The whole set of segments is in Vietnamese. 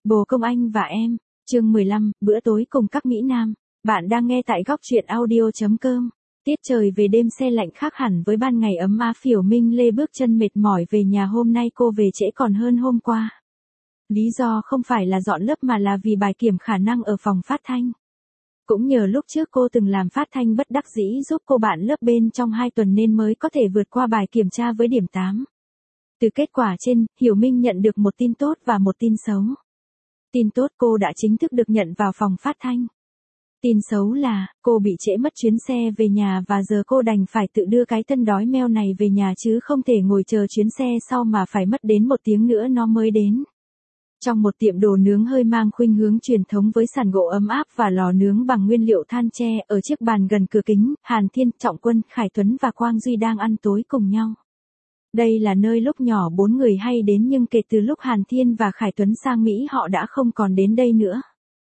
Bồ Công Anh và Em, chương 15, bữa tối cùng các Mỹ Nam. Bạn đang nghe tại góc truyện audio.com. Tiết trời về đêm se lạnh khác hẳn với ban ngày ấm áp. Hiểu Minh Lê bước chân mệt mỏi về nhà. Hôm nay cô về trễ còn hơn hôm qua. Lý do không phải là dọn lớp mà là vì bài kiểm khả năng ở phòng phát thanh. Cũng nhờ lúc trước cô từng làm phát thanh bất đắc dĩ giúp cô bạn lớp bên trong 2 tuần nên mới có thể vượt qua bài kiểm tra với điểm 8. Từ kết quả trên, Hiểu Minh nhận được một tin tốt và một tin xấu. Tin tốt, cô đã chính thức được nhận vào phòng phát thanh. Tin xấu là, cô bị trễ mất chuyến xe về nhà và giờ cô đành phải tự đưa cái thân đói meo này về nhà chứ không thể ngồi chờ chuyến xe sau mà phải mất đến 1 tiếng nữa nó mới đến. Trong một tiệm đồ nướng hơi mang khuynh hướng truyền thống với sàn gỗ ấm áp và lò nướng bằng nguyên liệu than tre, ở chiếc bàn gần cửa kính, Hàn Thiên, Trọng Quân, Khải Tuấn và Quang Duy đang ăn tối cùng nhau. Đây là nơi lúc nhỏ 4 người hay đến nhưng kể từ lúc Hàn Thiên và Khải Tuấn sang Mỹ họ đã không còn đến đây nữa.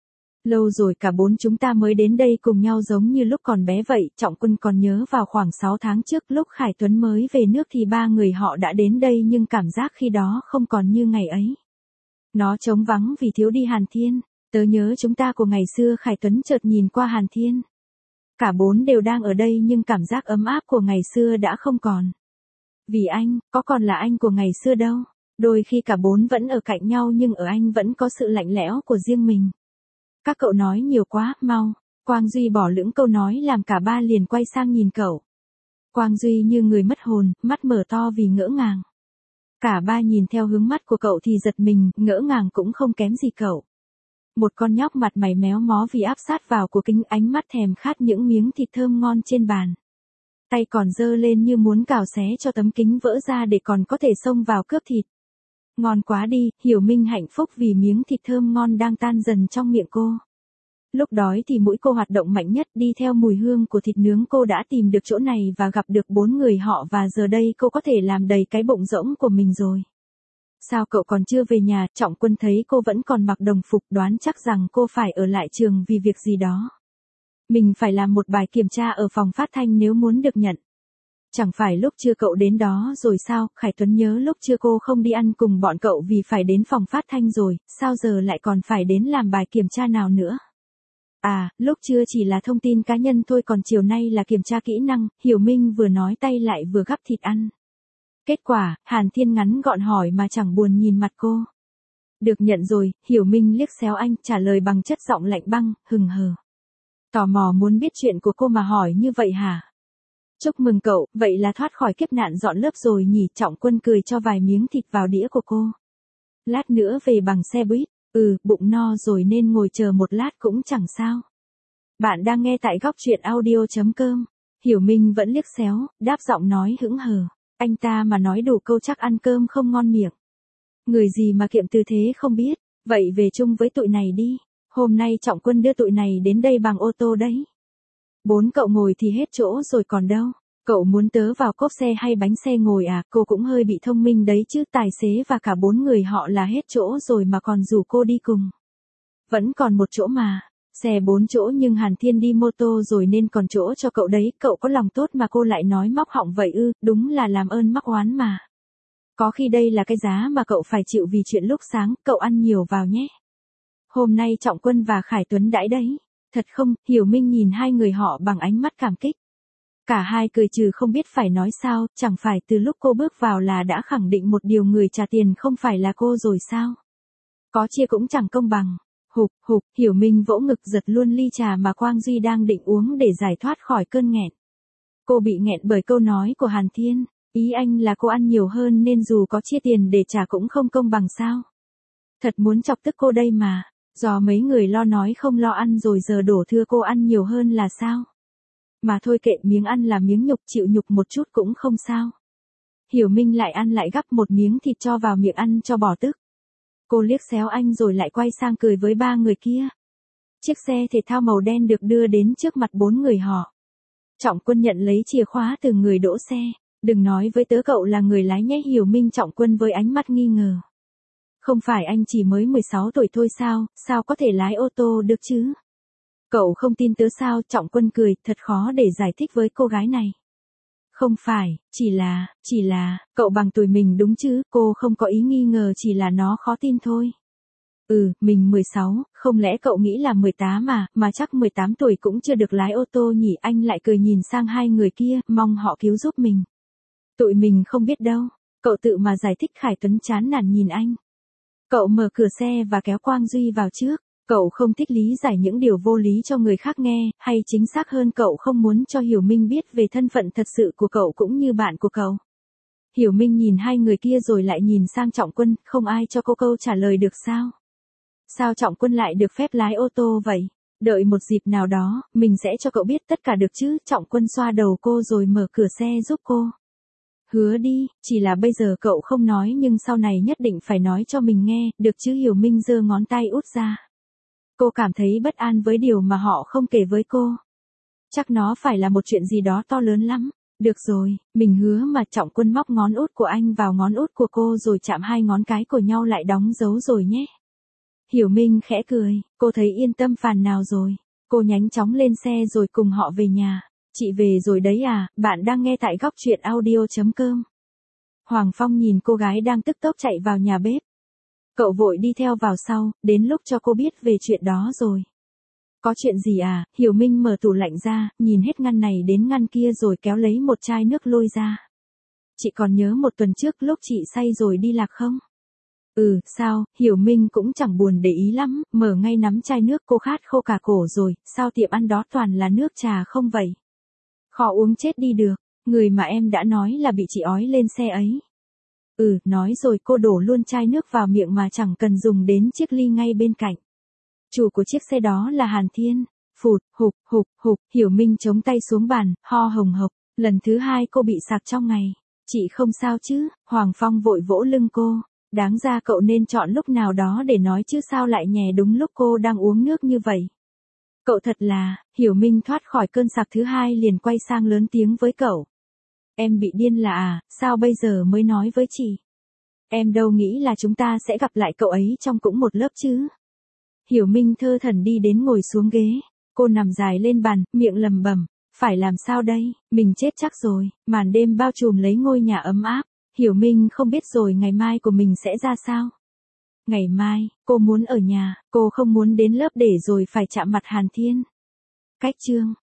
Lâu rồi cả 4 chúng ta mới đến đây cùng nhau giống như lúc còn bé vậy. Trọng Quân còn nhớ vào khoảng 6 tháng trước lúc Khải Tuấn mới về nước thì 3 người họ đã đến đây nhưng cảm giác khi đó không còn như ngày ấy. Nó trống vắng vì thiếu đi Hàn Thiên. Tớ nhớ chúng ta của ngày xưa. Khải Tuấn chợt nhìn qua Hàn Thiên. Cả 4 đều đang ở đây nhưng cảm giác ấm áp của ngày xưa đã không còn. Vì anh, có còn là anh của ngày xưa đâu. Đôi khi cả 4 vẫn ở cạnh nhau nhưng ở anh vẫn có sự lạnh lẽo của riêng mình. Các cậu nói nhiều quá, mau. Quang Duy bỏ lửng câu nói làm cả 3 liền quay sang nhìn cậu. Quang Duy như người mất hồn, mắt mở to vì ngỡ ngàng. Cả 3 nhìn theo hướng mắt của cậu thì giật mình, ngỡ ngàng cũng không kém gì cậu. Một con nhóc mặt mày méo mó vì áp sát vào của kính, ánh mắt thèm khát những miếng thịt thơm ngon trên bàn. Tay còn giơ lên như muốn cào xé cho tấm kính vỡ ra để còn có thể xông vào cướp thịt. Ngon quá đi, Hiểu Minh hạnh phúc vì miếng thịt thơm ngon đang tan dần trong miệng cô. Lúc đói thì mũi cô hoạt động mạnh nhất, đi theo mùi hương của thịt nướng cô đã tìm được chỗ này và gặp được 4 người họ và giờ đây cô có thể làm đầy cái bụng rỗng của mình rồi. Sao cậu còn chưa về nhà? Trọng Quân thấy cô vẫn còn mặc đồng phục đoán chắc rằng cô phải ở lại trường vì việc gì đó. Mình phải làm một bài kiểm tra ở phòng phát thanh nếu muốn được nhận. Chẳng phải lúc trưa cậu đến đó rồi sao? Khải Tuấn nhớ lúc trưa cô không đi ăn cùng bọn cậu vì phải đến phòng phát thanh rồi, sao giờ lại còn phải đến làm bài kiểm tra nào nữa? À, lúc trưa chỉ là thông tin cá nhân thôi còn chiều nay là kiểm tra kỹ năng. Hiểu Minh vừa nói tay lại vừa gắp thịt ăn. Kết quả, Hàn Thiên ngắn gọn hỏi mà chẳng buồn nhìn mặt cô. Được nhận rồi, Hiểu Minh liếc xéo anh trả lời bằng chất giọng lạnh băng, hừng hờ. Tò mò muốn biết chuyện của cô mà hỏi như vậy hả? Chúc mừng cậu, vậy là thoát khỏi kiếp nạn dọn lớp rồi nhỉ? Trọng Quân cười cho vài miếng thịt vào đĩa của cô. Lát nữa về bằng xe buýt, bụng no rồi nên ngồi chờ một lát cũng chẳng sao. Bạn đang nghe tại góc truyện audio.com. Hiểu Minh vẫn liếc xéo, đáp giọng nói hững hờ. Anh ta mà nói đủ câu chắc ăn cơm không ngon miệng. Người gì mà kiệm tư thế không biết, vậy về chung với tụi này đi. Hôm nay Trọng Quân đưa tụi này đến đây bằng ô tô đấy. 4 cậu ngồi thì hết chỗ rồi còn đâu. Cậu muốn tớ vào cốp xe hay bánh xe ngồi à? Cô cũng hơi bị thông minh đấy chứ, tài xế và cả 4 người họ là hết chỗ rồi mà còn rủ cô đi cùng. Vẫn còn một chỗ mà. Xe 4 chỗ nhưng Hàn Thiên đi mô tô rồi nên còn chỗ cho cậu đấy. Cậu có lòng tốt mà cô lại nói móc họng vậy ư? Đúng là làm ơn mắc oán mà. Có khi đây là cái giá mà cậu phải chịu vì chuyện lúc sáng. Cậu ăn nhiều vào nhé. Hôm nay Trọng Quân và Khải Tuấn đãi đấy. Thật không? Hiểu Minh nhìn 2 người họ bằng ánh mắt cảm kích. Cả hai cười trừ không biết phải nói sao, chẳng phải từ lúc cô bước vào là đã khẳng định một điều, người trả tiền không phải là cô rồi sao? Có chia cũng chẳng công bằng. Hụp, Hiểu Minh vỗ ngực giật luôn ly trà mà Quang Duy đang định uống để giải thoát khỏi cơn nghẹn. Cô bị nghẹn bởi câu nói của Hàn Thiên, ý anh là cô ăn nhiều hơn nên dù có chia tiền để trả cũng không công bằng sao? Thật muốn chọc tức cô đây mà. Do mấy người lo nói không lo ăn rồi giờ đổ thừa cô ăn nhiều hơn là sao? Mà thôi kệ, miếng ăn là miếng nhục, chịu nhục một chút cũng không sao. Hiểu Minh lại ăn lại gắp một miếng thịt cho vào miệng ăn cho bỏ tức. Cô liếc xéo anh rồi lại quay sang cười với 3 người kia. Chiếc xe thể thao màu đen được đưa đến trước mặt 4 người họ. Trọng Quân nhận lấy chìa khóa từ người đỗ xe. Đừng nói với tớ cậu là người lái nhé. Hiểu Minh Trọng Quân với ánh mắt nghi ngờ. Không phải anh chỉ mới 16 tuổi thôi sao, sao có thể lái ô tô được chứ? Cậu không tin tớ sao? Trọng Quân cười, thật khó để giải thích với cô gái này. Không phải, chỉ là, cậu bằng tuổi mình đúng chứ, cô không có ý nghi ngờ, chỉ là nó khó tin thôi. Mình 16, không lẽ cậu nghĩ là 18 mà chắc 18 tuổi cũng chưa được lái ô tô nhỉ? Anh lại cười nhìn sang hai người kia, mong họ cứu giúp mình. Tụi mình không biết đâu, cậu tự mà giải thích. Khải Tuấn chán nản nhìn anh. Cậu mở cửa xe và kéo Quang Duy vào trước. Cậu không thích lý giải những điều vô lý cho người khác nghe, hay chính xác hơn cậu không muốn cho Hiểu Minh biết về thân phận thật sự của cậu cũng như bạn của cậu. Hiểu Minh nhìn hai người kia rồi lại nhìn sang Trọng Quân, không ai cho cô câu trả lời được sao? Sao Trọng Quân lại được phép lái ô tô vậy? Đợi một dịp nào đó, mình sẽ cho cậu biết tất cả được chứ? Trọng Quân xoa đầu cô rồi mở cửa xe giúp cô. Hứa đi, chỉ là bây giờ cậu không nói nhưng sau này nhất định phải nói cho mình nghe, được chứ? Hiểu Minh giơ ngón tay út ra. Cô cảm thấy bất an với điều mà họ không kể với cô. Chắc nó phải là một chuyện gì đó to lớn lắm. Được rồi, mình hứa mà. Trọng Quân móc ngón út của anh vào ngón út của cô rồi chạm hai ngón cái của nhau lại đóng dấu rồi nhé. Hiểu Minh khẽ cười, cô thấy yên tâm phần nào rồi. Cô nhanh chóng lên xe rồi cùng họ về nhà. Chị về rồi đấy à? Bạn đang nghe tại góc truyện audio.com. Hoàng Phong nhìn cô gái đang tức tốc chạy vào nhà bếp. Cậu vội đi theo vào sau, đến lúc cho cô biết về chuyện đó rồi. Có chuyện gì à? Hiểu Minh mở tủ lạnh ra, nhìn hết ngăn này đến ngăn kia rồi kéo lấy một chai nước lôi ra. Chị còn nhớ một tuần trước lúc chị say rồi đi lạc không? Sao? Hiểu Minh cũng chẳng buồn để ý lắm, mở ngay nắm chai nước. Cô khát khô cả cổ rồi, sao tiệm ăn đó toàn là nước trà không vậy? Khó uống chết đi được, người mà em đã nói là bị chị ói lên xe ấy. Nói rồi cô đổ luôn chai nước vào miệng mà chẳng cần dùng đến chiếc ly ngay bên cạnh. Chủ của chiếc xe đó là Hàn Thiên. Phụt, hục, Hiểu Minh chống tay xuống bàn, ho hồng hộc. Lần thứ hai cô bị sặc trong ngày. Chị không sao chứ? Hoàng Phong vội vỗ lưng cô. Đáng ra cậu nên chọn lúc nào đó để nói chứ sao lại nhè đúng lúc cô đang uống nước như vậy. Cậu thật là, Hiểu Minh thoát khỏi cơn sặc thứ hai liền quay sang lớn tiếng với cậu. Em bị điên là sao bây giờ mới nói với chị? Em đâu nghĩ là chúng ta sẽ gặp lại cậu ấy trong cũng một lớp chứ. Hiểu Minh thơ thẩn đi đến ngồi xuống ghế. Cô nằm dài lên bàn, miệng lầm bầm. Phải làm sao đây, mình chết chắc rồi. Màn đêm bao trùm lấy ngôi nhà ấm áp. Hiểu Minh không biết rồi ngày mai của mình sẽ ra sao. Ngày mai, cô muốn ở nhà, cô không muốn đến lớp để rồi phải chạm mặt Hàn Thiên. Cách chương